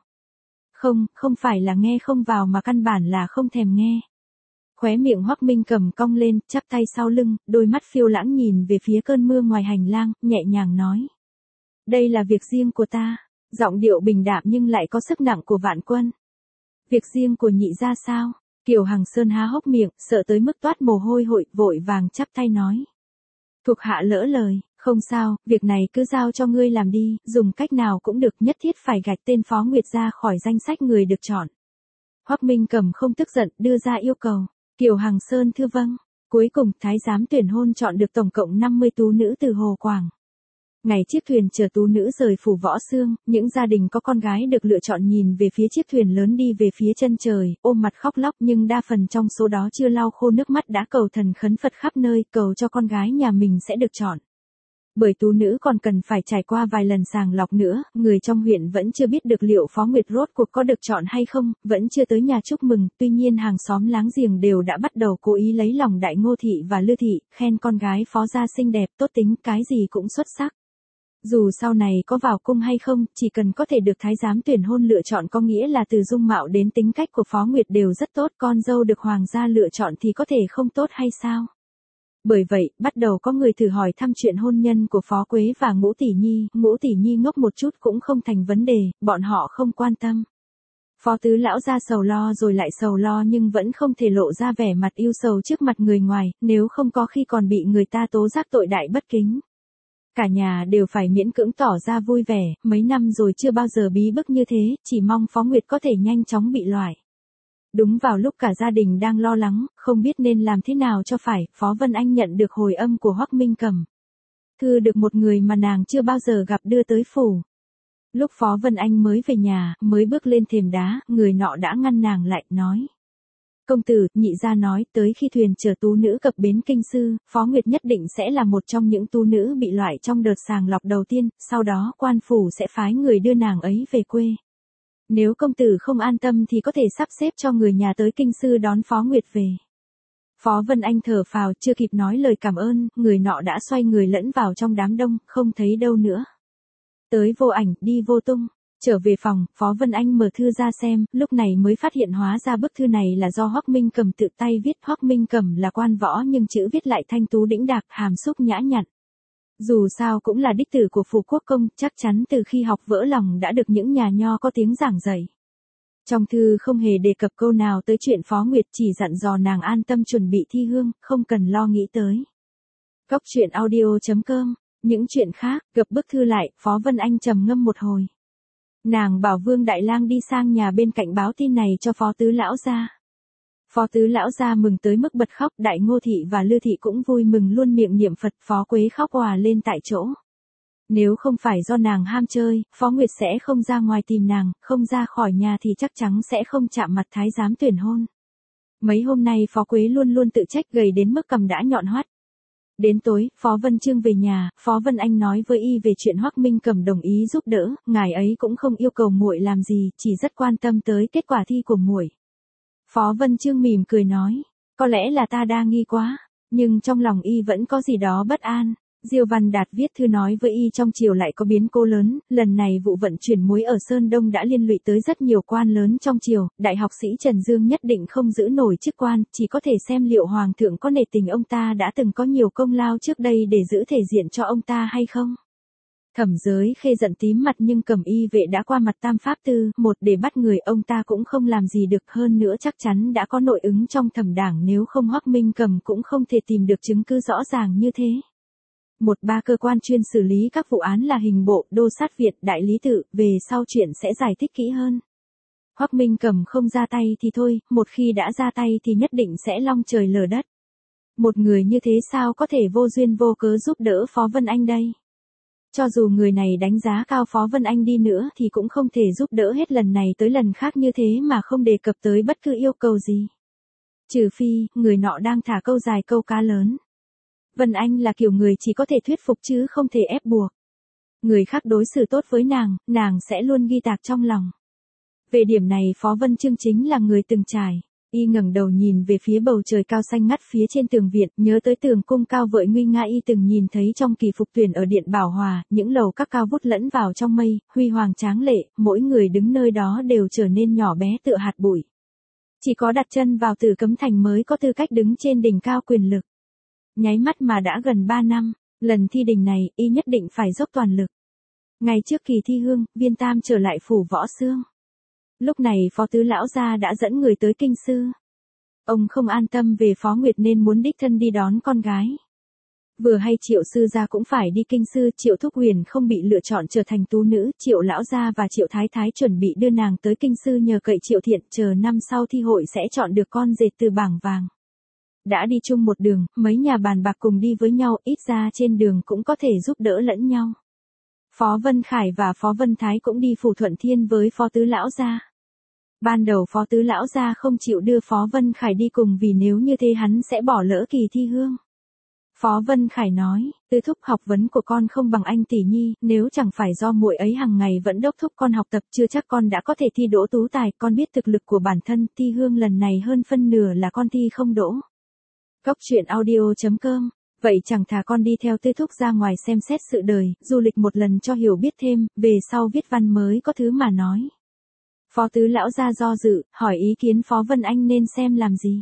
Speaker 1: Không phải là nghe không vào mà căn bản là không thèm nghe. Khóe miệng Hoắc Minh Cẩm cong lên, chắp tay sau lưng, đôi mắt phiêu lãng nhìn về phía cơn mưa ngoài hành lang, nhẹ nhàng nói. Đây là việc riêng của ta. Giọng điệu bình đạm nhưng lại có sức nặng của vạn quân. Việc riêng của nhị gia sao? Kiều Hằng Sơn há hốc miệng, sợ tới mức toát mồ hôi hột, vội vàng chắp tay nói. Thuộc hạ lỡ lời, không sao, việc này cứ giao cho ngươi làm đi, dùng cách nào cũng được, nhất thiết phải gạch tên Phó Nguyệt ra khỏi danh sách người được chọn. Hoắc Minh Cầm không tức giận, đưa ra yêu cầu. Kiều Hằng Sơn thưa vâng. Cuối cùng, thái giám tuyển hôn chọn được tổng cộng 50 tú nữ từ Hồ Quảng. Ngày chiếc thuyền chở tú nữ rời phủ Võ Xương, những gia đình có con gái được lựa chọn nhìn về phía chiếc thuyền lớn đi về phía chân trời, ôm mặt khóc lóc, nhưng đa phần trong số đó chưa lau khô nước mắt đã cầu thần khấn Phật khắp nơi, cầu cho con gái nhà mình sẽ được chọn. Bởi tú nữ còn cần phải trải qua vài lần sàng lọc nữa, người trong huyện vẫn chưa biết được liệu Phó Nguyệt rốt cuộc có được chọn hay không, vẫn chưa tới nhà chúc mừng, tuy nhiên hàng xóm láng giềng đều đã bắt đầu cố ý lấy lòng Đại Ngô Thị và Lư Thị, khen con gái Phó gia xinh đẹp, tốt tính, cái gì cũng xuất sắc. Dù sau này có vào cung hay không, chỉ cần có thể được thái giám tuyển hôn lựa chọn có nghĩa là từ dung mạo đến tính cách của Phó Nguyệt đều rất tốt, con dâu được hoàng gia lựa chọn thì có thể không tốt hay sao? Bởi vậy, bắt đầu có người thử hỏi thăm chuyện hôn nhân của Phó Quế và Ngũ Tỷ Nhi ngốc một chút cũng không thành vấn đề, bọn họ không quan tâm. Phó tứ lão ra sầu lo rồi lại sầu lo nhưng vẫn không thể lộ ra vẻ mặt yêu sầu trước mặt người ngoài, nếu không có khi còn bị người ta tố giác tội đại bất kính. Cả nhà đều phải miễn cưỡng tỏ ra vui vẻ, mấy năm rồi chưa bao giờ bí bức như thế, chỉ mong Phó Nguyệt có thể nhanh chóng bị loại. Đúng vào lúc cả gia đình đang lo lắng, không biết nên làm thế nào cho phải, Phó Vân Anh nhận được hồi âm của Hoắc Minh Cầm. Thư được một người mà nàng chưa bao giờ gặp đưa tới phủ. Lúc Phó Vân Anh mới về nhà, mới bước lên thềm đá, người nọ đã ngăn nàng lại, nói. Công tử, nhị gia nói, tới khi thuyền chở tú nữ cập bến Kinh Sư, Phó Nguyệt nhất định sẽ là một trong những tú nữ bị loại trong đợt sàng lọc đầu tiên, sau đó quan phủ sẽ phái người đưa nàng ấy về quê. Nếu công tử không an tâm thì có thể sắp xếp cho người nhà tới Kinh Sư đón Phó Nguyệt về. Phó Vân Anh thở phào, chưa kịp nói lời cảm ơn, người nọ đã xoay người lẫn vào trong đám đông, không thấy đâu nữa. Tới vô ảnh, đi vô tung. Trở về phòng, Phó Vân Anh mở thư ra xem, lúc này mới phát hiện hóa ra bức thư này là do Hoắc Minh Cầm tự tay viết. Hoắc Minh Cầm là quan võ nhưng chữ viết lại thanh tú đĩnh đạc, hàm xúc nhã nhặn. Dù sao cũng là đích tử của Phủ Quốc Công, chắc chắn từ khi học vỡ lòng đã được những nhà nho có tiếng giảng dạy. Trong thư không hề đề cập câu nào tới chuyện Phó Nguyệt, chỉ dặn dò nàng an tâm chuẩn bị thi hương, không cần lo nghĩ tới. Góc truyện audio.com. Những chuyện khác, gập bức thư lại, Phó Vân Anh trầm ngâm một hồi. Nàng bảo Vương Đại Lang đi sang nhà bên cạnh báo tin này cho Phó Tứ Lão gia. Phó Tứ Lão gia mừng tới mức bật khóc, Đại Ngô Thị và Lư Thị cũng vui mừng luôn miệng niệm Phật, Phó Quế khóc òa lên tại chỗ. Nếu không phải do nàng ham chơi, Phó Nguyệt sẽ không ra ngoài tìm nàng, không ra khỏi nhà thì chắc chắn sẽ không chạm mặt thái giám tuyển hôn. Mấy hôm nay Phó Quế luôn luôn tự trách gầy đến mức cằm đã nhọn hoắt. Đến tối, Phó Vân Chương về nhà, Phó Vân Anh nói với y về chuyện Hoắc Minh Cầm đồng ý giúp đỡ, ngài ấy cũng không yêu cầu muội làm gì, chỉ rất quan tâm tới kết quả thi của muội. Phó Vân Chương mỉm cười nói, có lẽ là ta đa nghi quá, nhưng trong lòng y vẫn có gì đó bất an. Diêu Văn Đạt viết thư nói với y trong triều lại có biến cố lớn, lần này vụ vận chuyển muối ở Sơn Đông đã liên lụy tới rất nhiều quan lớn trong triều, đại học sĩ Trần Dương nhất định không giữ nổi chức quan, chỉ có thể xem liệu hoàng thượng có nể tình ông ta đã từng có nhiều công lao trước đây để giữ thể diện cho ông ta hay không. Thẩm Giới Khê giận tím mặt nhưng Cẩm Y vệ đã qua mặt Tam Pháp Tư, một để bắt người, ông ta cũng không làm gì được, hơn nữa chắc chắn đã có nội ứng trong Thẩm đảng, nếu không Hoắc Minh Cầm cũng không thể tìm được chứng cứ rõ ràng như thế. Ba cơ quan chuyên xử lý các vụ án là hình bộ, đô sát viện, đại lý tự, về sau chuyện sẽ giải thích kỹ hơn. Hoắc Minh Cầm không ra tay thì thôi, một khi đã ra tay thì nhất định sẽ long trời lở đất. Một người như thế sao có thể vô duyên vô cớ giúp đỡ Phó Vân Anh đây? Cho dù người này đánh giá cao Phó Vân Anh đi nữa thì cũng không thể giúp đỡ hết lần này tới lần khác như thế mà không đề cập tới bất cứ yêu cầu gì. Trừ phi, người nọ đang thả câu dài câu cá lớn. Vân Anh là kiểu người chỉ có thể thuyết phục chứ không thể ép buộc. Người khác đối xử tốt với nàng sẽ luôn ghi tạc trong lòng. Về điểm này Phó Vân Chương chính là người từng trải. Y ngẩng đầu nhìn về phía bầu trời cao xanh ngắt phía trên tường viện, nhớ tới tường cung cao vợi nguy nga y từng nhìn thấy trong kỳ phục tuyển ở Điện Bảo Hòa, những lầu các cao vút lẫn vào trong mây, huy hoàng tráng lệ, mỗi người đứng nơi đó đều trở nên nhỏ bé tựa hạt bụi. Chỉ có đặt chân vào Tử Cấm Thành mới có tư cách đứng trên đỉnh cao quyền lực. Nháy mắt mà đã gần 3 năm, lần thi đình này, y nhất định phải dốc toàn lực. Ngày trước kỳ thi hương, Viên Tam trở lại phủ Võ Xương. Lúc này Phó Tứ Lão gia đã dẫn người tới Kinh Sư. Ông không an tâm về Phó Nguyệt nên muốn đích thân đi đón con gái. Vừa hay Triệu sư gia cũng phải đi kinh sư, Triệu Thúc Huyền không bị lựa chọn trở thành tú nữ, Triệu lão gia và Triệu thái thái chuẩn bị đưa nàng tới kinh sư nhờ cậy Triệu Thiện, chờ năm sau thi hội sẽ chọn được con dệt từ bảng vàng. Đã đi chung một đường, mấy nhà bàn bạc cùng đi với nhau, ít ra trên đường cũng có thể giúp đỡ lẫn nhau. Phó Vân Khải và Phó Vân Thái cũng đi Phủ Thuận Thiên với Phó Tứ lão gia. Ban đầu Phó Tứ lão gia không chịu đưa Phó Vân Khải đi cùng vì nếu như thế hắn sẽ bỏ lỡ kỳ thi hương. Phó Vân Khải nói, Tư thúc học vấn của con không bằng anh tỷ nhi, nếu chẳng phải do muội ấy hàng ngày vẫn đốc thúc con học tập chưa chắc con đã có thể thi đỗ tú tài, con biết thực lực của bản thân, thi hương lần này hơn phân nửa là con thi không đỗ. Cốc truyện audio.com. Vậy chẳng thà con đi theo Tư thúc ra ngoài xem xét sự đời, du lịch một lần cho hiểu biết thêm, về sau viết văn mới có thứ mà nói. Phó Tứ lão gia do dự, hỏi ý kiến Phó Vân Anh nên xem làm gì.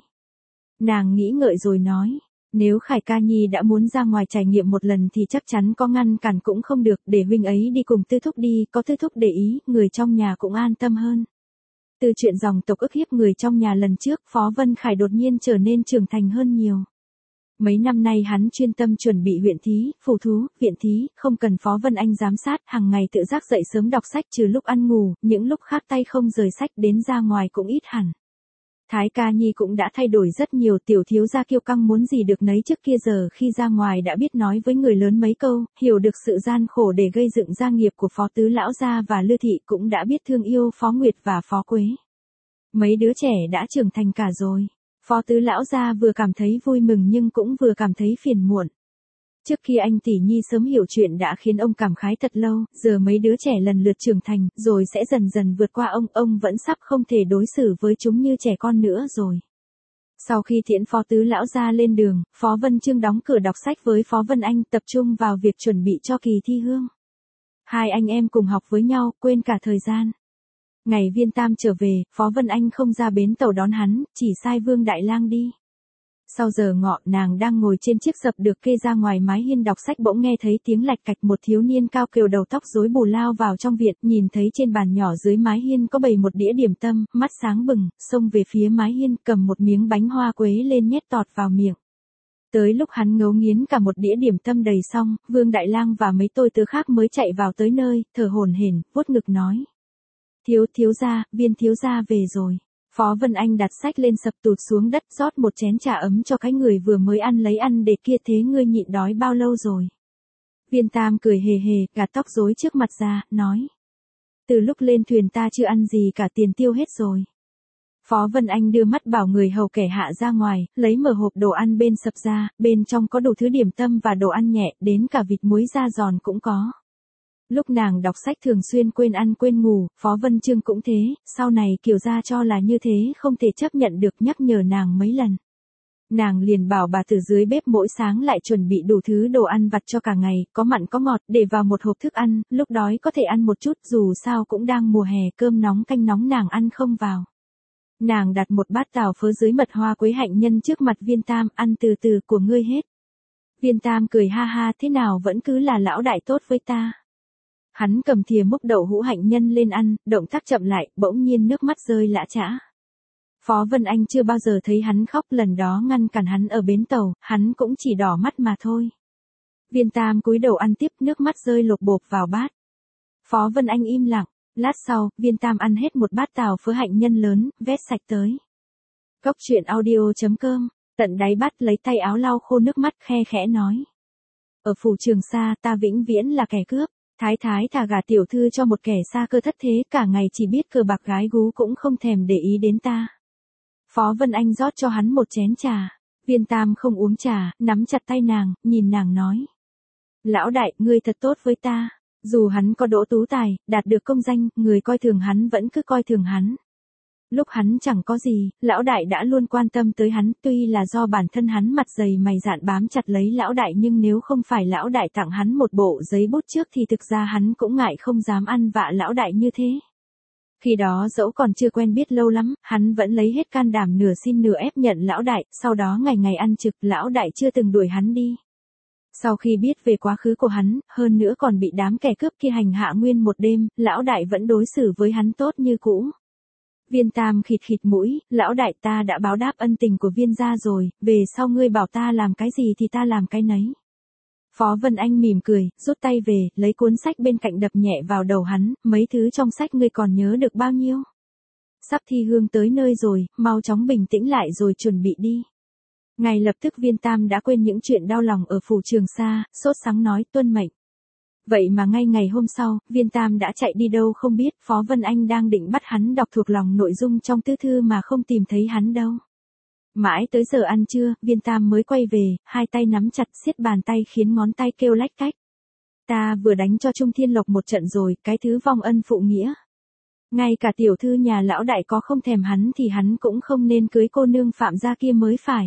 Speaker 1: Nàng nghĩ ngợi rồi nói, nếu Khải ca nhi đã muốn ra ngoài trải nghiệm một lần thì chắc chắn có ngăn cản cũng không được, để huynh ấy đi cùng Tư thúc đi, có Tư thúc để ý, người trong nhà cũng an tâm hơn. Từ chuyện dòng tộc ức hiếp người trong nhà lần trước, Phó Vân Khải đột nhiên trở nên trưởng thành hơn nhiều. Mấy năm nay hắn chuyên tâm chuẩn bị huyện thí, phủ thú, viện thí, không cần Phó Vân Anh giám sát, hàng ngày tự giác dậy sớm đọc sách trừ lúc ăn ngủ, những lúc khác tay không rời sách đến ra ngoài cũng ít hẳn. Thái ca nhi cũng đã thay đổi rất nhiều, tiểu thiếu gia kiêu căng muốn gì được nấy, trước kia giờ khi ra ngoài đã biết nói với người lớn mấy câu, hiểu được sự gian khổ để gây dựng gia nghiệp của Phó Tứ lão gia và Lư thị, cũng đã biết thương yêu Phó Nguyệt và Phó Quế. Mấy đứa trẻ đã trưởng thành cả rồi. Phó Tứ lão gia vừa cảm thấy vui mừng nhưng cũng vừa cảm thấy phiền muộn. Trước khi anh tỷ nhi sớm hiểu chuyện đã khiến ông cảm khái thật lâu, giờ mấy đứa trẻ lần lượt trưởng thành, rồi sẽ dần dần vượt qua ông vẫn sắp không thể đối xử với chúng như trẻ con nữa rồi. Sau khi tiễn Phó Tứ lão gia lên đường, Phó Vân Chương đóng cửa đọc sách với Phó Vân Anh, tập trung vào việc chuẩn bị cho kỳ thi hương. Hai anh em cùng học với nhau, quên cả thời gian. Ngày Viên Tam trở về, Phó Vân Anh không ra bến tàu đón hắn, chỉ sai Vương Đại Lang đi. Sau giờ ngọ, nàng đang ngồi trên chiếc sập được kê ra ngoài mái hiên đọc sách, bỗng nghe thấy tiếng lạch cạch, một thiếu niên cao kiều đầu tóc rối bù lao vào trong viện, nhìn thấy trên bàn nhỏ dưới mái hiên có bày một đĩa điểm tâm, mắt sáng bừng, xông về phía mái hiên, cầm một miếng bánh hoa quế lên nhét tọt vào miệng. Tới lúc hắn ngấu nghiến cả một đĩa điểm tâm đầy xong, Vương Đại Lang và mấy tôi tớ khác mới chạy vào tới nơi, thở hổn hển, vuốt ngực nói. Thiếu gia, Viên thiếu gia về rồi. Phó Vân Anh đặt sách lên sập tụt xuống đất, rót một chén trà ấm cho cái người vừa mới ăn lấy ăn để kia, thế ngươi nhịn đói bao lâu rồi? Viên Tam cười hề hề, gạt tóc rối trước mặt ra, nói. Từ lúc lên thuyền ta chưa ăn gì cả, tiền tiêu hết rồi. Phó Vân Anh đưa mắt bảo người hầu kẻ hạ ra ngoài, lấy mở hộp đồ ăn bên sập ra, bên trong có đủ thứ điểm tâm và đồ ăn nhẹ, đến cả vịt muối da giòn cũng có. Lúc nàng đọc sách thường xuyên quên ăn quên ngủ, Phó Vân Chương cũng thế, sau này Kiều gia cho là như thế không thể chấp nhận được, nhắc nhở nàng mấy lần. Nàng liền bảo bà từ dưới bếp mỗi sáng lại chuẩn bị đủ thứ đồ ăn vặt cho cả ngày, có mặn có ngọt, để vào một hộp thức ăn, lúc đói có thể ăn một chút, dù sao cũng đang mùa hè, cơm nóng canh nóng nàng ăn không vào. Nàng đặt một bát tàu phớ dưới mật hoa quế hạnh nhân trước mặt Viên Tam, ăn từ từ, của ngươi hết. Viên Tam cười ha ha, thế nào vẫn cứ là lão đại tốt với ta. Hắn cầm thìa múc đậu hũ hạnh nhân lên ăn, động tác chậm lại, bỗng nhiên nước mắt rơi lã chã. Phó Vân Anh chưa bao giờ thấy hắn khóc, lần đó ngăn cản hắn ở bến tàu, hắn cũng chỉ đỏ mắt mà thôi. Viên Tam cúi đầu ăn tiếp, nước mắt rơi lộp bộp vào bát. Phó Vân Anh im lặng, lát sau, Viên Tam ăn hết một bát tàu phớ hạnh nhân lớn, vét sạch tới. Cốc truyện audio.com, tận đáy bát lấy tay áo lau khô nước mắt, khe khẽ nói. Ở phủ Trường Sa ta vĩnh viễn là kẻ cướp. Thái thái thà gả tiểu thư cho một kẻ xa cơ thất thế, cả ngày chỉ biết cờ bạc gái gú cũng không thèm để ý đến ta. Phó Vân Anh rót cho hắn một chén trà. Viên Tam không uống trà, nắm chặt tay nàng, nhìn nàng nói. Lão đại, ngươi thật tốt với ta. Dù hắn có đỗ tú tài, đạt được công danh, người coi thường hắn vẫn cứ coi thường hắn. Lúc hắn chẳng có gì, lão đại đã luôn quan tâm tới hắn, tuy là do bản thân hắn mặt dày mày dạn bám chặt lấy lão đại, nhưng nếu không phải lão đại tặng hắn một bộ giấy bút trước thì thực ra hắn cũng ngại không dám ăn vạ lão đại như thế. Khi đó dẫu còn chưa quen biết lâu lắm, hắn vẫn lấy hết can đảm nửa xin nửa ép nhận lão đại, sau đó ngày ngày ăn trực, lão đại chưa từng đuổi hắn đi. Sau khi biết về quá khứ của hắn, hơn nữa còn bị đám kẻ cướp kia hành hạ nguyên một đêm, lão đại vẫn đối xử với hắn tốt như cũ. Viên Tam khịt khịt mũi, lão đại, ta đã báo đáp ân tình của Viên gia rồi, về sau ngươi bảo ta làm cái gì thì ta làm cái nấy. Phó Vân Anh mỉm cười, rút tay về, lấy cuốn sách bên cạnh đập nhẹ vào đầu hắn, mấy thứ trong sách ngươi còn nhớ được bao nhiêu? Sắp thi hương tới nơi rồi, mau chóng bình tĩnh lại rồi chuẩn bị đi. Ngay lập tức Viên Tam đã quên những chuyện đau lòng ở phủ Trường Sa, sốt sắng nói tuân mệnh. Vậy mà ngay ngày hôm sau, Viên Tam đã chạy đi đâu không biết, Phó Vân Anh đang định bắt hắn đọc thuộc lòng nội dung trong tứ thư mà không tìm thấy hắn đâu. Mãi tới giờ ăn trưa, Viên Tam mới quay về, hai tay nắm chặt siết bàn tay khiến ngón tay kêu lách cách. Ta vừa đánh cho Trung Thiên Lộc một trận rồi, cái thứ vong ân phụ nghĩa. Ngay cả tiểu thư nhà lão đại có không thèm hắn thì hắn cũng không nên cưới cô nương Phạm gia kia mới phải.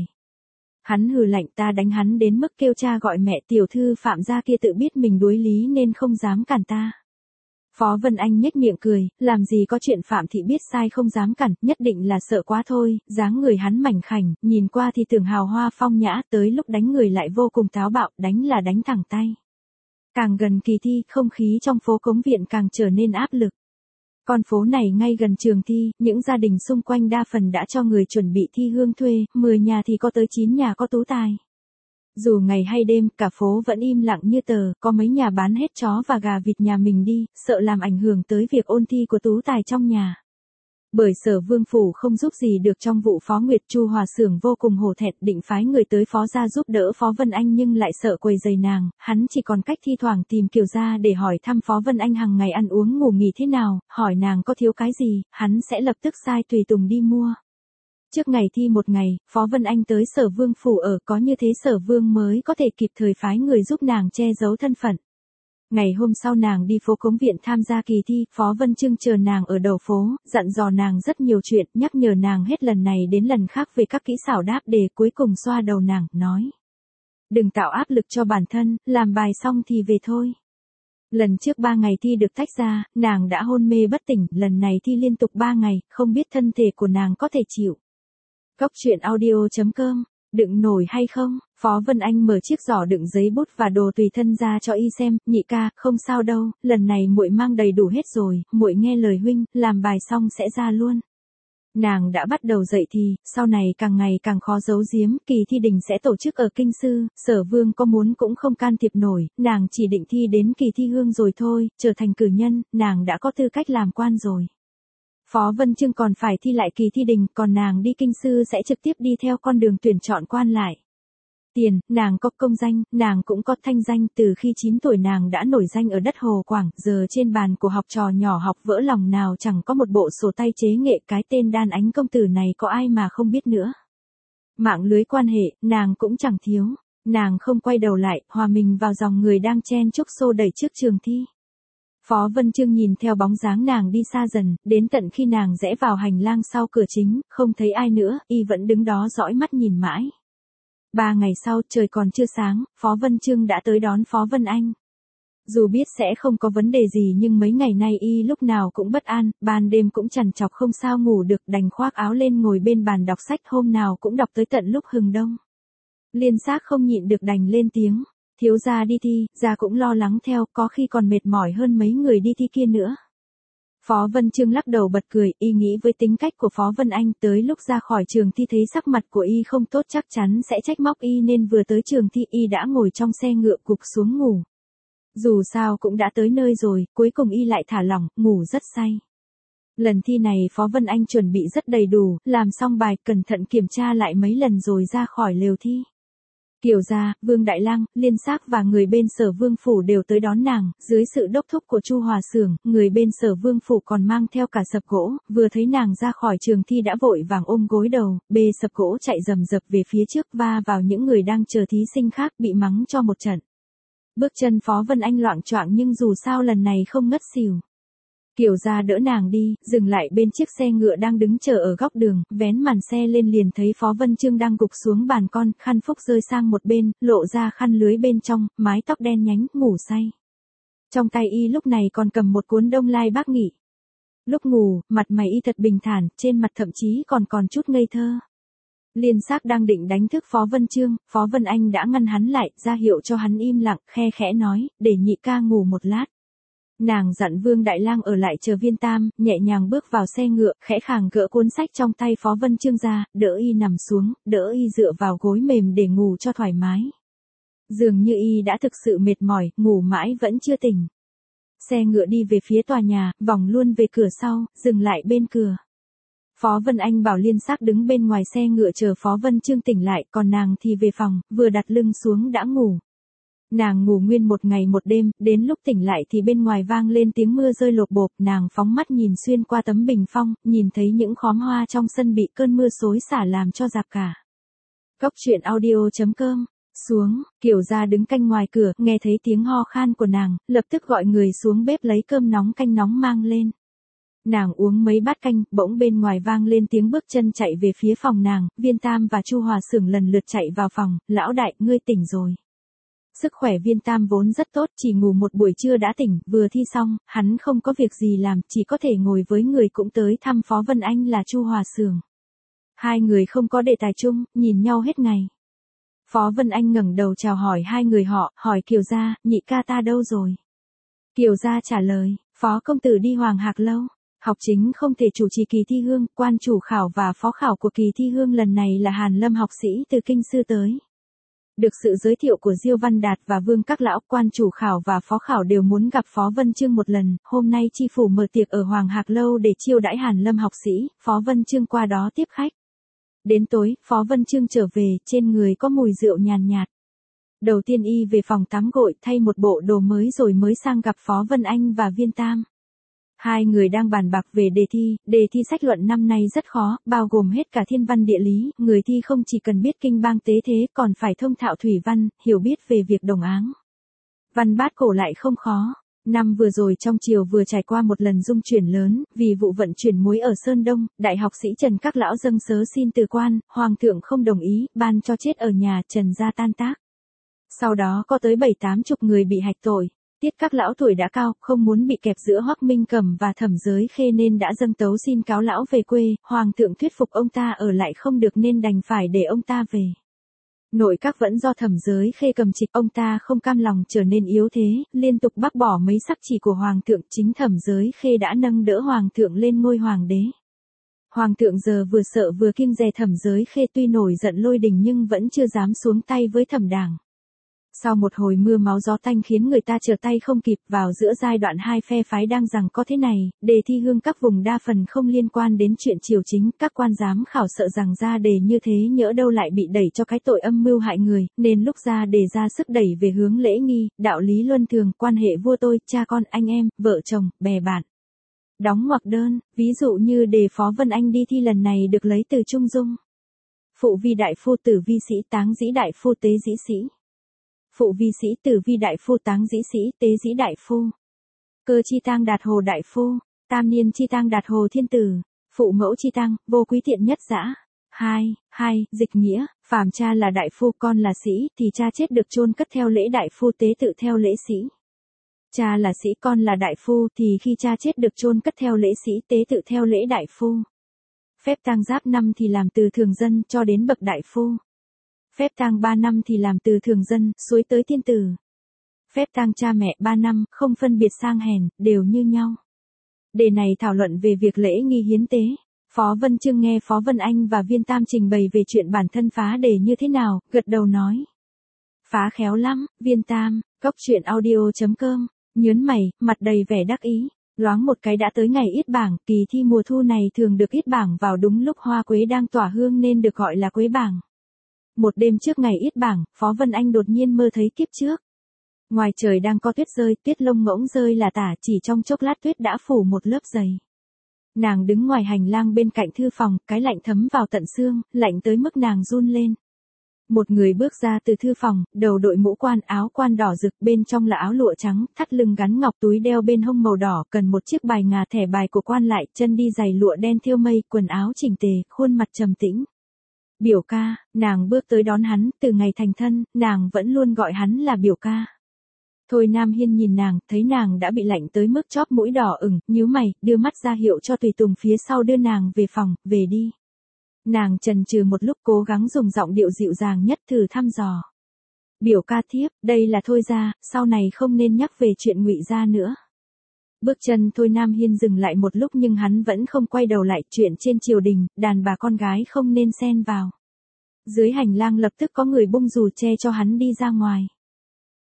Speaker 1: Hắn hừ lạnh, ta đánh hắn đến mức kêu cha gọi mẹ, tiểu thư Phạm gia kia tự biết mình đuối lý nên không dám cản ta. Phó Vân Anh nhếch miệng cười, làm gì có chuyện Phạm thị biết sai không dám cản, nhất định là sợ quá thôi, dáng người hắn mảnh khảnh, nhìn qua thì tưởng hào hoa phong nhã, tới lúc đánh người lại vô cùng táo bạo, đánh là đánh thẳng tay. Càng gần kỳ thi, không khí trong phố Cống Viện càng trở nên áp lực. Con phố này ngay gần trường thi, những gia đình xung quanh đa phần đã cho người chuẩn bị thi hương thuê, 10 nhà thì có tới 9 nhà có tú tài. Dù ngày hay đêm, cả phố vẫn im lặng như tờ, có mấy nhà bán hết chó và gà vịt nhà mình đi, sợ làm ảnh hưởng tới việc ôn thi của tú tài trong nhà. Bởi Sở Vương phủ không giúp gì được trong vụ Phó Nguyệt, Chu Hòa Xưởng vô cùng hổ thẹn, định phái người tới Phó gia giúp đỡ Phó Vân Anh nhưng lại sợ quấy rầy nàng, hắn chỉ còn cách thi thoảng tìm Kiều gia để hỏi thăm Phó Vân Anh hàng ngày ăn uống ngủ nghỉ thế nào, hỏi nàng có thiếu cái gì, hắn sẽ lập tức sai tùy tùng đi mua. Trước ngày thi một ngày, Phó Vân Anh tới Sở Vương phủ ở, có như thế Sở Vương mới có thể kịp thời phái người giúp nàng che giấu thân phận. Ngày hôm sau nàng đi phố Cống Viện tham gia kỳ thi, Phó Vân Trương chờ nàng ở đầu phố, dặn dò nàng rất nhiều chuyện, nhắc nhở nàng hết lần này đến lần khác về các kỹ xảo đáp đề, cuối cùng xoa đầu nàng, nói. Đừng tạo áp lực cho bản thân, làm bài xong thì về thôi. Lần trước 3 ngày thi được tách ra, nàng đã hôn mê bất tỉnh, lần này thi liên tục 3 ngày, không biết thân thể của nàng có thể chịu. Góc truyện audio.com, đựng nổi hay không? Phó Vân Anh mở chiếc giỏ đựng giấy bút và đồ tùy thân ra cho y xem, nhị ca, không sao đâu, lần này muội mang đầy đủ hết rồi, muội nghe lời huynh, làm bài xong sẽ ra luôn. Nàng đã bắt đầu dạy thì, sau này càng ngày càng khó giấu giếm, kỳ thi đình sẽ tổ chức ở Kinh Sư, Sở Vương có muốn cũng không can thiệp nổi, nàng chỉ định thi đến kỳ thi hương rồi thôi, trở thành cử nhân, nàng đã có tư cách làm quan rồi. Phó Vân Trương còn phải thi lại kỳ thi đình, còn nàng đi Kinh Sư sẽ trực tiếp đi theo con đường tuyển chọn quan lại. Tiền, nàng có công danh, nàng cũng có thanh danh, từ khi 9 tuổi nàng đã nổi danh ở đất Hồ Quảng, giờ trên bàn của học trò nhỏ học vỡ lòng nào chẳng có một bộ sổ tay chế nghệ, cái tên Đan Ánh công tử này có ai mà không biết nữa. Mạng lưới quan hệ, nàng cũng chẳng thiếu, nàng không quay đầu lại, hòa mình vào dòng người đang chen chúc xô đẩy trước trường thi. Phó Vân Trương nhìn theo bóng dáng nàng đi xa dần, đến tận khi nàng rẽ vào hành lang sau cửa chính, không thấy ai nữa, y vẫn đứng đó dõi mắt nhìn mãi. 3 ngày sau, trời còn chưa sáng, Phó Vân Trương đã tới đón Phó Vân Anh. Dù biết sẽ không có vấn đề gì nhưng mấy ngày nay y lúc nào cũng bất an, ban đêm cũng trằn trọc không sao ngủ được, đành khoác áo lên ngồi bên bàn đọc sách, hôm nào cũng đọc tới tận lúc hừng đông. Liên Xác không nhịn được đành lên tiếng, thiếu gia đi thi, gia cũng lo lắng theo, có khi còn mệt mỏi hơn mấy người đi thi kia nữa. Phó Vân Trương lắc đầu bật cười, y nghĩ với tính cách của Phó Vân Anh, tới lúc ra khỏi trường thi thấy sắc mặt của y không tốt chắc chắn sẽ trách móc y nên vừa tới trường thi y đã ngồi trong xe ngựa gục xuống ngủ. Dù sao cũng đã tới nơi rồi, cuối cùng y lại thả lỏng, ngủ rất say. Lần thi này Phó Vân Anh chuẩn bị rất đầy đủ, làm xong bài, cẩn thận kiểm tra lại mấy lần rồi ra khỏi lều thi. Kiều gia, Vương Đại Lang, Liên Xác và người bên Sở Vương phủ đều tới đón nàng, dưới sự đốc thúc của Chu Hòa Xưởng, người bên Sở Vương phủ còn mang theo cả sập gỗ, vừa thấy nàng ra khỏi trường thi đã vội vàng ôm gối đầu, bê sập gỗ chạy rầm rập về phía trước va vào những người đang chờ thí sinh khác, bị mắng cho một trận. Bước chân Phó Vân Anh loạng choạng nhưng dù sao lần này không ngất xỉu. Kiều gia đỡ nàng đi, dừng lại bên chiếc xe ngựa đang đứng chờ ở góc đường, vén màn xe lên liền thấy Phó Vân Trương đang gục xuống bàn con, khăn phúc rơi sang một bên, lộ ra khăn lưới bên trong, mái tóc đen nhánh, ngủ say. Trong tay y lúc này còn cầm một cuốn Đông Lai Bác Nghị. Lúc ngủ, mặt mày y thật bình thản, trên mặt thậm chí còn chút ngây thơ. Liên Xác đang định đánh thức Phó Vân Trương, Phó Vân Anh đã ngăn hắn lại, ra hiệu cho hắn im lặng, khe khẽ nói, để nhị ca ngủ một lát. Nàng dặn Vương Đại Lang ở lại chờ Viên Tam, nhẹ nhàng bước vào xe ngựa, khẽ khàng gỡ cuốn sách trong tay Phó Vân Trương ra, đỡ y nằm xuống, đỡ y dựa vào gối mềm để ngủ cho thoải mái. Dường như y đã thực sự mệt mỏi, ngủ mãi vẫn chưa tỉnh. Xe ngựa đi về phía tòa nhà, vòng luôn về cửa sau, dừng lại bên cửa. Phó Vân Anh bảo Liên Sắc đứng bên ngoài xe ngựa chờ Phó Vân Chương tỉnh lại, còn nàng thì về phòng, vừa đặt lưng xuống đã ngủ. Nàng ngủ nguyên một ngày một đêm, đến lúc tỉnh lại thì bên ngoài vang lên tiếng mưa rơi lộp bộp, nàng phóng mắt nhìn xuyên qua tấm bình phong, nhìn thấy những khóm hoa trong sân bị cơn mưa xối xả làm cho rạp cả. Cốc truyện audio.com. Xuống, Kiều Gia đứng canh ngoài cửa, nghe thấy tiếng ho khan của nàng, lập tức gọi người xuống bếp lấy cơm nóng canh nóng mang lên. Nàng uống mấy bát canh, bỗng bên ngoài vang lên tiếng bước chân chạy về phía phòng nàng, Viên Tam và Chu Hòa Xưởng lần lượt chạy vào phòng, lão đại, ngươi tỉnh rồi. Sức khỏe Viên Tam vốn rất tốt, chỉ ngủ một buổi trưa đã tỉnh, vừa thi xong, hắn không có việc gì làm, chỉ có thể ngồi với người cũng tới thăm Phó Vân Anh là Chu Hòa Xưởng. Hai người không có đề tài chung, nhìn nhau hết ngày. Phó Vân Anh ngẩng đầu chào hỏi hai người họ, hỏi Kiều Gia, nhị ca ta đâu rồi? Kiều Gia trả lời, Phó công tử đi Hoàng Hạc Lâu. Học chính không thể chủ trì kỳ thi hương, quan chủ khảo và phó khảo của kỳ thi hương lần này là Hàn Lâm học sĩ từ kinh sư tới. Được sự giới thiệu của Diêu Văn Đạt và Vương các lão, quan chủ khảo và phó khảo đều muốn gặp Phó Vân Chương một lần, hôm nay chi phủ mở tiệc ở Hoàng Hạc Lâu để chiêu đãi Hàn Lâm học sĩ, Phó Vân Chương qua đó tiếp khách. Đến tối, Phó Vân Chương trở về, trên người có mùi rượu nhàn nhạt. Đầu tiên y về phòng tắm gội, thay một bộ đồ mới rồi mới sang gặp Phó Vân Anh và Viên Tam. Hai người đang bàn bạc về đề thi sách luận năm nay rất khó, bao gồm hết cả thiên văn địa lý, người thi không chỉ cần biết kinh bang tế thế còn phải thông thạo thủy văn, hiểu biết về việc đồng áng. Văn bát cổ lại không khó. Năm vừa rồi trong triều vừa trải qua một lần dung chuyển lớn, vì vụ vận chuyển muối ở Sơn Đông, đại học sĩ Trần các lão dâng sớ xin từ quan, hoàng thượng không đồng ý, ban cho chết ở nhà, Trần gia tan tác. Sau đó có tới 7-80 người bị hạch tội. Tiết các lão tuổi đã cao, không muốn bị kẹp giữa Hoắc Minh Cẩm và Thẩm Giới Khê nên đã dâng tấu xin cáo lão về quê, hoàng thượng thuyết phục ông ta ở lại không được nên đành phải để ông ta về. Nội các vẫn do Thẩm Giới Khê cầm trịch, ông ta không cam lòng trở nên yếu thế, liên tục bác bỏ mấy sắc chỉ của hoàng thượng, chính Thẩm Giới Khê đã nâng đỡ hoàng thượng lên ngôi hoàng đế. Hoàng thượng giờ vừa sợ vừa kiêng dè Thẩm Giới Khê, tuy nổi giận lôi đình nhưng vẫn chưa dám xuống tay với Thẩm Đảng. Sau một hồi mưa máu gió tanh khiến người ta trở tay không kịp, vào giữa giai đoạn hai phe phái đang giằng co thế này, đề thi hương các vùng đa phần không liên quan đến chuyện triều chính, các quan giám khảo sợ rằng ra đề như thế nhỡ đâu lại bị đẩy cho cái tội âm mưu hại người, nên lúc ra đề ra sức đẩy về hướng lễ nghi, đạo lý luân thường, quan hệ vua tôi, cha con, anh em, vợ chồng, bè bạn. Đóng ngoặc đơn, ví dụ như đề Phó Vân Anh đi thi lần này được lấy từ Trung Dung. Phụ vi đại phu, tử vi sĩ, táng dĩ đại phu, tế dĩ sĩ. Phụ vi sĩ, tử vi đại phu, táng dĩ sĩ, tế dĩ đại phu. Cơ chi tang đạt hồ đại phu, tam niên chi tang đạt hồ thiên tử, phụ mẫu chi tang, vô quý tiện nhất dã. 2. Dịch nghĩa, phàm cha là đại phu, con là sĩ, thì cha chết được chôn cất theo lễ đại phu, tế tự theo lễ sĩ. Cha là sĩ, con là đại phu, thì khi cha chết được chôn cất theo lễ sĩ, tế tự theo lễ đại phu. Phép tang giáp năm thì làm từ thường dân cho đến bậc đại phu. Phép tang 3 năm thì làm từ thường dân, xuôi tới thiên tử. Phép tang cha mẹ 3 năm, không phân biệt sang hèn, đều như nhau. Đề này thảo luận về việc lễ nghi hiến tế. Phó Vân Chương nghe Phó Vân Anh và Viên Tam trình bày về chuyện bản thân phá đề như thế nào, gật đầu nói. Phá khéo lắm, Viên Tam. Cốc truyện audio.com, nhớn mày, mặt đầy vẻ đắc ý. Loáng một cái đã tới ngày yết bảng, kỳ thi mùa thu này thường được yết bảng vào đúng lúc hoa quế đang tỏa hương nên được gọi là quế bảng. Một đêm trước ngày yết bảng, Phó Vân Anh đột nhiên mơ thấy kiếp trước. Ngoài trời đang có tuyết rơi, tuyết lông ngỗng rơi là tả, chỉ trong chốc lát tuyết đã phủ một lớp dày. Nàng đứng ngoài hành lang bên cạnh thư phòng, cái lạnh thấm vào tận xương, lạnh tới mức nàng run lên. Một người bước ra từ thư phòng, đầu đội mũ quan, áo quan đỏ rực, bên trong là áo lụa trắng, thắt lưng gắn ngọc, túi đeo bên hông màu đỏ, cần một chiếc bài ngà, thẻ bài của quan lại, chân đi giày lụa đen thêu mây, quần áo chỉnh tề, khuôn mặt trầm tĩnh. Biểu ca, nàng bước tới đón hắn, từ ngày thành thân, nàng vẫn luôn gọi hắn là biểu ca. Thôi Nam Hiên nhìn nàng, thấy nàng đã bị lạnh tới mức chóp mũi đỏ ửng, nhíu mày, đưa mắt ra hiệu cho tùy tùng phía sau đưa nàng về phòng, về đi. Nàng chần chừ một lúc, cố gắng dùng giọng điệu dịu dàng nhất thử thăm dò. Biểu ca thiếp, đây là Thôi gia, sau này không nên nhắc về chuyện Ngụy gia nữa. Bước chân Thôi Nam Hiên dừng lại một lúc nhưng hắn vẫn không quay đầu lại, chuyện trên triều đình, đàn bà con gái không nên xen vào. Dưới hành lang lập tức có người bung dù che cho hắn đi ra ngoài.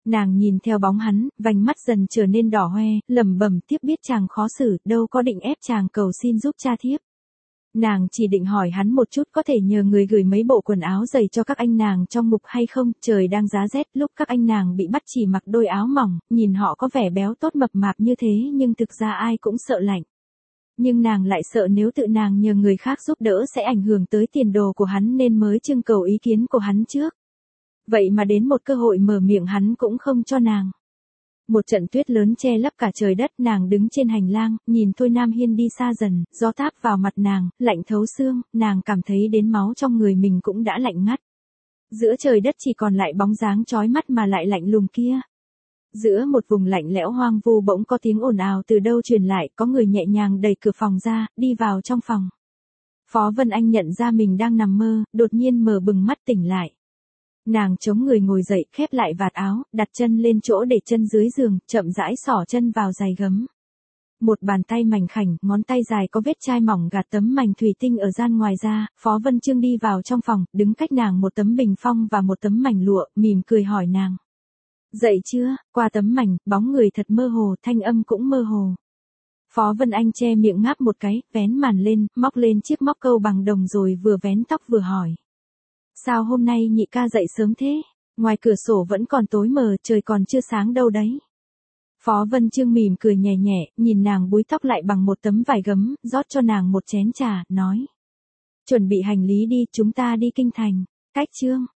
Speaker 1: Nàng nhìn theo bóng hắn, vành mắt dần trở nên đỏ hoe, lẩm bẩm tiếp biết chàng khó xử, đâu có định ép chàng cầu xin giúp cha thiếp. Nàng chỉ định hỏi hắn một chút có thể nhờ người gửi mấy bộ quần áo giày cho các anh nàng trong ngục hay không, trời đang giá rét, lúc các anh nàng bị bắt chỉ mặc đôi áo mỏng, nhìn họ có vẻ béo tốt mập mạp như thế nhưng thực ra ai cũng sợ lạnh. Nhưng nàng lại sợ nếu tự nàng nhờ người khác giúp đỡ sẽ ảnh hưởng tới tiền đồ của hắn nên mới trưng cầu ý kiến của hắn trước. Vậy mà đến một cơ hội mở miệng hắn cũng không cho nàng. Một trận tuyết lớn che lấp cả trời đất, nàng đứng trên hành lang, nhìn Thôi Nam Hiên đi xa dần, gió táp vào mặt nàng, lạnh thấu xương, nàng cảm thấy đến máu trong người mình cũng đã lạnh ngắt. Giữa trời đất chỉ còn lại bóng dáng chói mắt mà lại lạnh lùng kia. Giữa một vùng lạnh lẽo hoang vu bỗng có tiếng ồn ào từ đâu truyền lại, có người nhẹ nhàng đẩy cửa phòng ra, đi vào trong phòng. Phó Vân Anh nhận ra mình đang nằm mơ, đột nhiên mở bừng mắt tỉnh lại. Nàng chống người ngồi dậy, khép lại vạt áo, đặt chân lên chỗ để chân dưới giường, chậm rãi xỏ chân vào giày gấm. Một bàn tay mảnh khảnh, ngón tay dài có vết chai mỏng gạt tấm mảnh thủy tinh ở gian ngoài ra, Phó Vân Chương đi vào trong phòng, đứng cách nàng một tấm bình phong và một tấm mảnh lụa, mỉm cười hỏi nàng. Dậy chưa? Qua tấm mảnh, bóng người thật mơ hồ, thanh âm cũng mơ hồ. Phó Vân Anh che miệng ngáp một cái, vén màn lên, móc lên chiếc móc câu bằng đồng rồi vừa vén tóc vừa hỏi. Sao hôm nay nhị ca dậy sớm thế? Ngoài cửa sổ vẫn còn tối mờ, trời còn chưa sáng đâu đấy. Phó Vân Chương mỉm cười nhẹ nhẹ, nhìn nàng búi tóc lại bằng một tấm vải gấm, rót cho nàng một chén trà, nói. Chuẩn bị hành lý đi, chúng ta đi kinh thành. Cách chương.